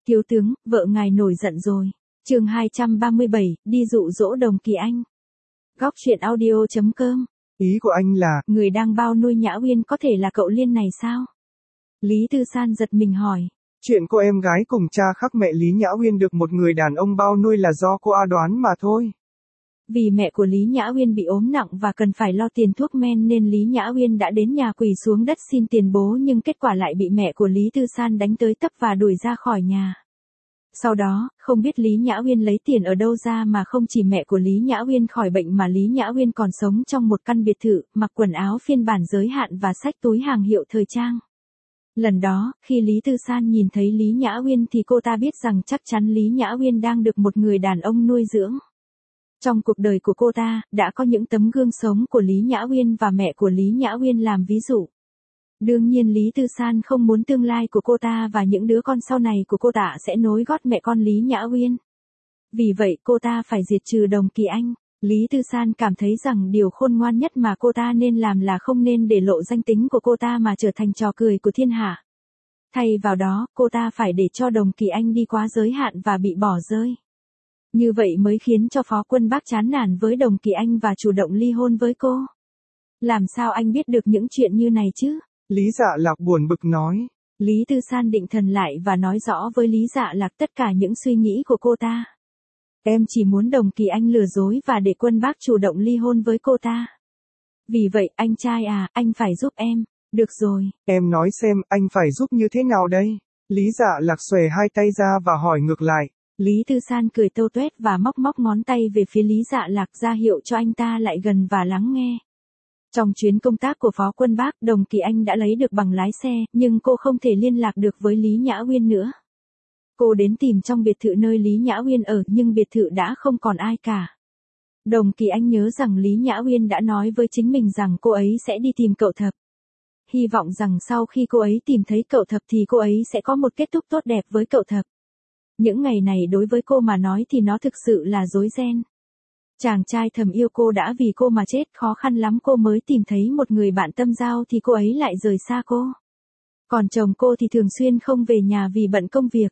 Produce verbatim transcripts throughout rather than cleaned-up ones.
Thiếu tướng, vợ ngài nổi giận rồi. Chương hai trăm ba mươi bảy, đi dụ dỗ Đồng Kỳ Anh. Góc truyện audio chấm com. Ý của anh là, người đang bao nuôi Nhã Uyên có thể là cậu Liên này sao? Lý Tư San giật mình hỏi. Chuyện cô em gái cùng cha khác mẹ Lý Nhã Uyên được một người đàn ông bao nuôi là do cô A đoán mà thôi. Vì mẹ của Lý Nhã Uyên bị ốm nặng và cần phải lo tiền thuốc men nên Lý Nhã Uyên đã đến nhà quỳ xuống đất xin tiền bố, nhưng kết quả lại bị mẹ của Lý Tư San đánh tới tấp và đuổi ra khỏi nhà. Sau đó, không biết Lý Nhã Uyên lấy tiền ở đâu ra mà không chỉ mẹ của Lý Nhã Uyên khỏi bệnh mà Lý Nhã Uyên còn sống trong một căn biệt thự, mặc quần áo phiên bản giới hạn và xách túi hàng hiệu thời trang. Lần đó, khi Lý Tư San nhìn thấy Lý Nhã Uyên thì cô ta biết rằng chắc chắn Lý Nhã Uyên đang được một người đàn ông nuôi dưỡng. Trong cuộc đời của cô ta, đã có những tấm gương sống của Lý Nhã Uyên và mẹ của Lý Nhã Uyên làm ví dụ. Đương nhiên Lý Tư San không muốn tương lai của cô ta và những đứa con sau này của cô ta sẽ nối gót mẹ con Lý Nhã Uyên. Vì vậy cô ta phải diệt trừ Đồng Kỳ Anh. Lý Tư San cảm thấy rằng điều khôn ngoan nhất mà cô ta nên làm là không nên để lộ danh tính của cô ta mà trở thành trò cười của thiên hạ. Thay vào đó, cô ta phải để cho Đồng Kỳ Anh đi quá giới hạn và bị bỏ rơi. Như vậy mới khiến cho Phó Quân Bác chán nản với Đồng Kỳ Anh và chủ động ly hôn với cô. Làm sao anh biết được những chuyện như này chứ? Lý Dạ Lạc buồn bực nói. Lý Tư San định thần lại và nói rõ với Lý Dạ Lạc tất cả những suy nghĩ của cô ta. Em chỉ muốn Đồng Kỳ Anh lừa dối và để Quân Bác chủ động ly hôn với cô ta. Vì vậy, anh trai à, anh phải giúp em. Được rồi. Em nói xem, anh phải giúp như thế nào đây? Lý Dạ Lạc xòe hai tay ra và hỏi ngược lại. Lý Tư San cười tâu tuét và móc móc ngón tay về phía Lý Dạ Lạc ra hiệu cho anh ta lại gần và lắng nghe. Trong chuyến công tác của Phó Quân Bác, Đồng Kỳ Anh đã lấy được bằng lái xe, nhưng cô không thể liên lạc được với Lý Nhã Uyên nữa. Cô đến tìm trong biệt thự nơi Lý Nhã Uyên ở, nhưng biệt thự đã không còn ai cả. Đồng Kỳ Anh nhớ rằng Lý Nhã Uyên đã nói với chính mình rằng cô ấy sẽ đi tìm cậu Thập. Hy vọng rằng sau khi cô ấy tìm thấy cậu Thập thì cô ấy sẽ có một kết thúc tốt đẹp với cậu Thập. Những ngày này đối với cô mà nói thì nó thực sự là rối ren. Chàng trai thầm yêu cô đã vì cô mà chết, khó khăn lắm cô mới tìm thấy một người bạn tâm giao thì cô ấy lại rời xa cô. Còn chồng cô thì thường xuyên không về nhà vì bận công việc.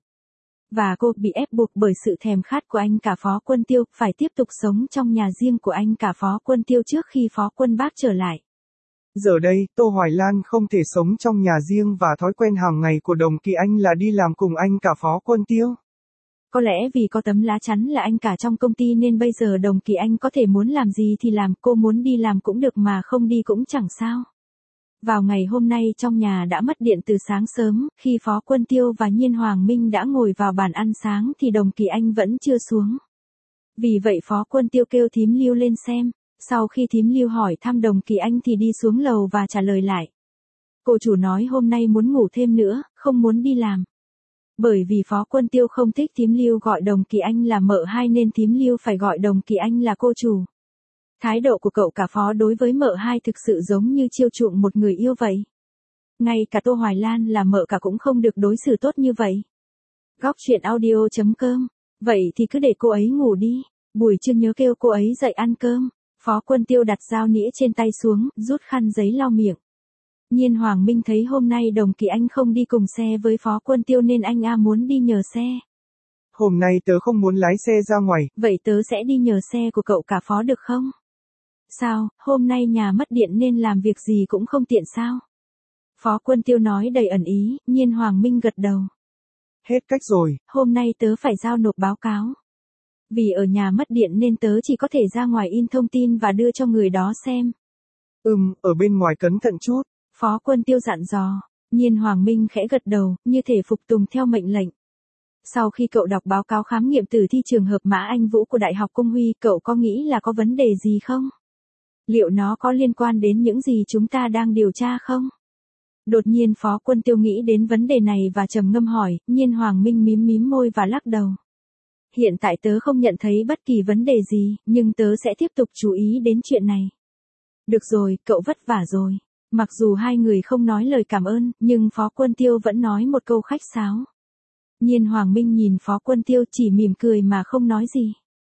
Và cô bị ép buộc bởi sự thèm khát của anh cả Phó Quân Tiêu, phải tiếp tục sống trong nhà riêng của anh cả Phó Quân Tiêu trước khi Phó Quân Bác trở lại. Giờ đây, Tô Hoài Lan không thể sống trong nhà riêng và thói quen hàng ngày của Đồng Kỳ Anh là đi làm cùng anh cả Phó Quân Tiêu. Có lẽ vì có tấm lá chắn là anh cả trong công ty nên bây giờ Đồng Kỳ Anh có thể muốn làm gì thì làm, cô muốn đi làm cũng được mà không đi cũng chẳng sao. Vào ngày hôm nay trong nhà đã mất điện từ sáng sớm, khi Phó Quân Tiêu và Nhiên Hoàng Minh đã ngồi vào bàn ăn sáng thì Đồng Kỳ Anh vẫn chưa xuống. Vì vậy Phó Quân Tiêu kêu thím Lưu lên xem, sau khi thím Lưu hỏi thăm Đồng Kỳ Anh thì đi xuống lầu và trả lời lại. Cô chủ nói hôm nay muốn ngủ thêm nữa, không muốn đi làm. Bởi vì Phó Quân Tiêu không thích thím Lưu gọi Đồng Kỳ Anh là mợ hai nên thím Lưu phải gọi Đồng Kỳ Anh là cô chủ. Thái độ của cậu cả Phó đối với mợ hai thực sự giống như chiêu chuộng một người yêu vậy. Ngay cả Tô Hoài Lan là mợ cả cũng không được đối xử tốt như vậy. Góc truyện audio chấm com. Vậy thì cứ để cô ấy ngủ đi. Buổi trưa nhớ kêu cô ấy dậy ăn cơm. Phó Quân Tiêu đặt dao nĩa trên tay xuống, rút khăn giấy lau miệng. Nhiên Hoàng Minh thấy hôm nay Đồng Kỳ Anh không đi cùng xe với Phó Quân Tiêu nên anh A muốn đi nhờ xe. Hôm nay tớ không muốn lái xe ra ngoài. Vậy tớ sẽ đi nhờ xe của cậu cả Phó được không? Sao, hôm nay nhà mất điện nên làm việc gì cũng không tiện sao? Phó Quân Tiêu nói đầy ẩn ý, Nhiên Hoàng Minh gật đầu. Hết cách rồi. Hôm nay tớ phải giao nộp báo cáo. Vì ở nhà mất điện nên tớ chỉ có thể ra ngoài in thông tin và đưa cho người đó xem. Ừm, ở bên ngoài cẩn thận chút. Phó Quân Tiêu dặn dò. Nhiên Hoàng Minh khẽ gật đầu, như thể phục tùng theo mệnh lệnh. Sau khi cậu đọc báo cáo khám nghiệm tử thi trường hợp Mã Anh Vũ của Đại học Công Huy, cậu có nghĩ là có vấn đề gì không? Liệu nó có liên quan đến những gì chúng ta đang điều tra không? Đột nhiên Phó Quân Tiêu nghĩ đến vấn đề này và trầm ngâm hỏi, Nhiên Hoàng Minh mím mím môi và lắc đầu. Hiện tại tớ không nhận thấy bất kỳ vấn đề gì, nhưng tớ sẽ tiếp tục chú ý đến chuyện này. Được rồi, cậu vất vả rồi. Mặc dù hai người không nói lời cảm ơn, nhưng Phó Quân Tiêu vẫn nói một câu khách sáo. Nhiên Hoàng Minh nhìn Phó Quân Tiêu chỉ mỉm cười mà không nói gì.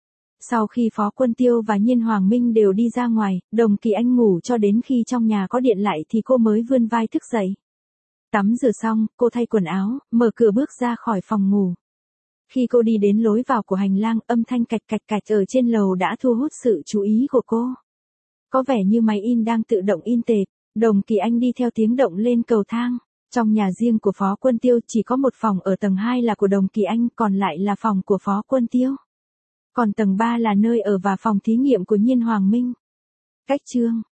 Sau khi Phó Quân Tiêu và Nhiên Hoàng Minh đều đi ra ngoài, Đồng Kỳ Anh ngủ cho đến khi trong nhà có điện lại thì cô mới vươn vai thức dậy. Tắm rửa xong, cô thay quần áo, mở cửa bước ra khỏi phòng ngủ. Khi cô đi đến lối vào của hành lang, âm thanh cạch cạch cạch ở trên lầu đã thu hút sự chú ý của cô. Có vẻ như máy in đang tự động in tệp. Đồng Kỳ Anh đi theo tiếng động lên cầu thang. Trong nhà riêng của Phó Quân Tiêu chỉ có một phòng ở tầng hai là của Đồng Kỳ Anh, còn lại là phòng của Phó Quân Tiêu. Còn tầng ba là nơi ở và phòng thí nghiệm của Nhiên Hoàng Minh. Cách chương